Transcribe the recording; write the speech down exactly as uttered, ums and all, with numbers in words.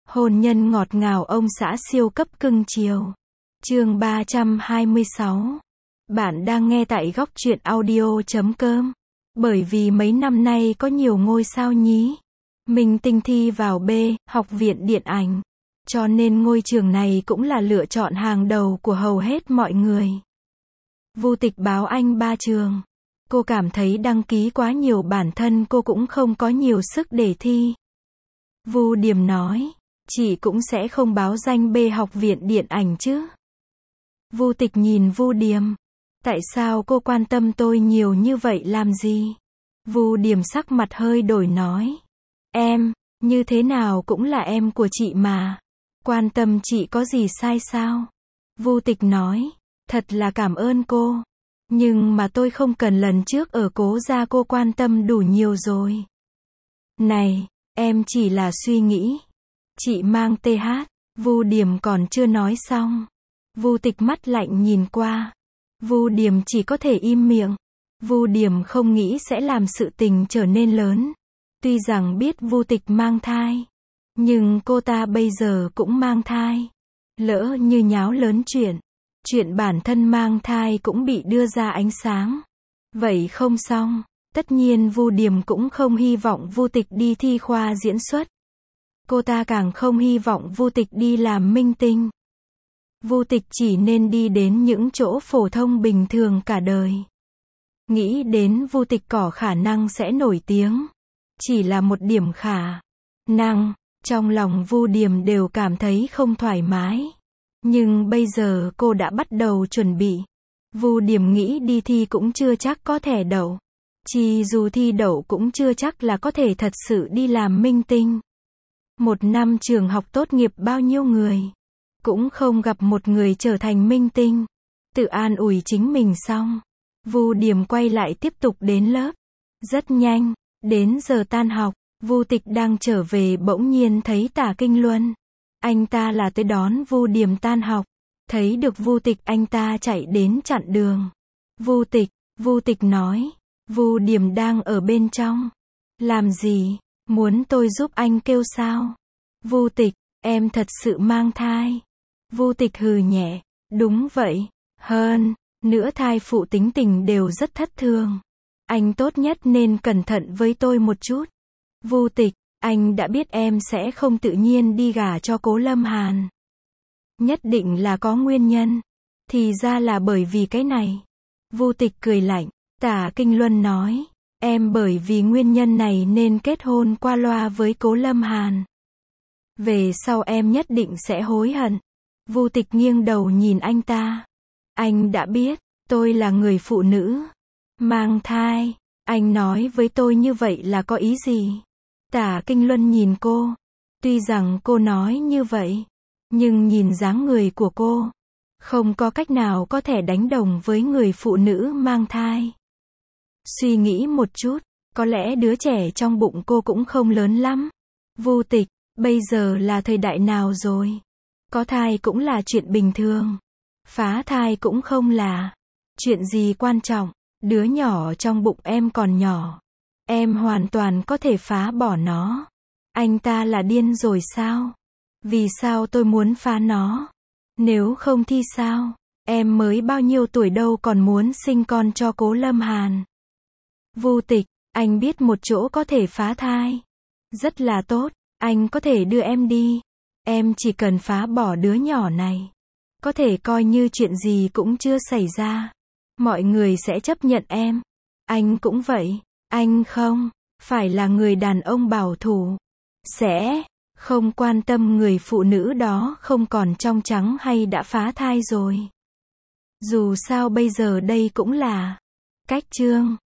Hôn nhân ngọt ngào ông xã siêu cấp cưng chiều. Chương ba trăm hai mươi sáu. Bạn đang nghe tại góc truyện audio chấm com. Bởi vì mấy năm nay có nhiều ngôi sao nhí minh tinh thi vào B, học viện điện ảnh. Cho nên ngôi trường này cũng là lựa chọn hàng đầu của hầu hết mọi người. Vu Tịch báo anh ba trường. Cô cảm thấy đăng ký quá nhiều bản thân cô cũng không có nhiều sức để thi. Vu Điềm nói, chị cũng sẽ không báo danh B học viện điện ảnh chứ. Vu Tịch nhìn Vu Điềm. Tại sao cô quan tâm tôi nhiều như vậy làm gì? Vu Điềm sắc mặt hơi đổi nói. Em, như thế nào cũng là em của chị mà. Quan tâm chị có gì sai sao? Vu Tịch nói, thật là cảm ơn cô. Nhưng mà tôi không cần lần trước ở Cố Gia cô quan tâm đủ nhiều rồi. Này, em chỉ là suy nghĩ. Chị mang tê hát. Vu Điềm còn chưa nói xong. Vu Tịch mắt lạnh nhìn qua. Vu Điềm chỉ có thể im miệng. Vu Điềm không nghĩ sẽ làm sự tình trở nên lớn. Tuy rằng biết Vu Tịch mang thai, nhưng cô ta bây giờ cũng mang thai. Lỡ như nháo lớn chuyện, chuyện bản thân mang thai cũng bị đưa ra ánh sáng. Vậy không xong. Tất nhiên Vu Điềm cũng không hy vọng Vu Tịch đi thi khoa diễn xuất. Cô ta càng không hy vọng Vu Tịch đi làm minh tinh. Vu Tịch chỉ nên đi đến những chỗ phổ thông bình thường cả đời. Nghĩ đến Vu Tịch có khả năng sẽ nổi tiếng. Chỉ là một điểm khả năng, trong lòng Vu Điềm đều cảm thấy không thoải mái. Nhưng bây giờ cô đã bắt đầu chuẩn bị. Vu Điềm nghĩ đi thi cũng chưa chắc có thể đậu. Chỉ dù thi đậu cũng chưa chắc là có thể thật sự đi làm minh tinh. Một năm trường học tốt nghiệp bao nhiêu người, cũng không gặp một người trở thành minh tinh. Tự an ủi chính mình xong, Vu Điềm quay lại tiếp tục đến lớp. Rất nhanh, đến giờ tan học, Vu Tịch đang trở về bỗng nhiên thấy Tả Kinh Luân. Anh ta là tới đón Vu Điềm tan học. Thấy được Vu Tịch anh ta chạy đến chặn đường. Vu Tịch, Vu Tịch nói, Vu Điềm đang ở bên trong. Làm gì? Muốn tôi giúp anh kêu sao? Vu Tịch, em thật sự mang thai. Vu Tịch hừ nhẹ, đúng vậy. Hơn nữa thai phụ tính tình đều rất thất thường. Anh tốt nhất nên cẩn thận với tôi một chút. Vu Tịch, anh đã biết em sẽ không tự nhiên đi gả cho Cố Lâm Hàn. Nhất định là có nguyên nhân. Thì ra là bởi vì cái này. Vu Tịch cười lạnh. Tả Kinh Luân nói, em bởi vì nguyên nhân này nên kết hôn qua loa với Cố Lâm Hàn. Về sau em nhất định sẽ hối hận. Vu Tịch nghiêng đầu nhìn anh ta. Anh đã biết, tôi là người phụ nữ mang thai. Anh nói với tôi như vậy là có ý gì? Tả Kinh Luân nhìn cô. Tuy rằng cô nói như vậy, nhưng nhìn dáng người của cô, không có cách nào có thể đánh đồng với người phụ nữ mang thai. Suy nghĩ một chút, có lẽ đứa trẻ trong bụng cô cũng không lớn lắm. Vu Tịch, bây giờ là thời đại nào rồi? Có thai cũng là chuyện bình thường. Phá thai cũng không là chuyện gì quan trọng. Đứa nhỏ trong bụng em còn nhỏ. Em hoàn toàn có thể phá bỏ nó. Anh ta là điên rồi sao? Vì sao tôi muốn phá nó? Nếu không thì sao? Em mới bao nhiêu tuổi đâu còn muốn sinh con cho Cố Lâm Hàn. Vu Tịch, anh biết một chỗ có thể phá thai. Rất là tốt, anh có thể đưa em đi. Em chỉ cần phá bỏ đứa nhỏ này. Có thể coi như chuyện gì cũng chưa xảy ra. Mọi người sẽ chấp nhận em. Anh cũng vậy. Anh không phải là người đàn ông bảo thủ. Sẽ không quan tâm người phụ nữ đó không còn trong trắng hay đã phá thai rồi. Dù sao bây giờ đây cũng là cách chương.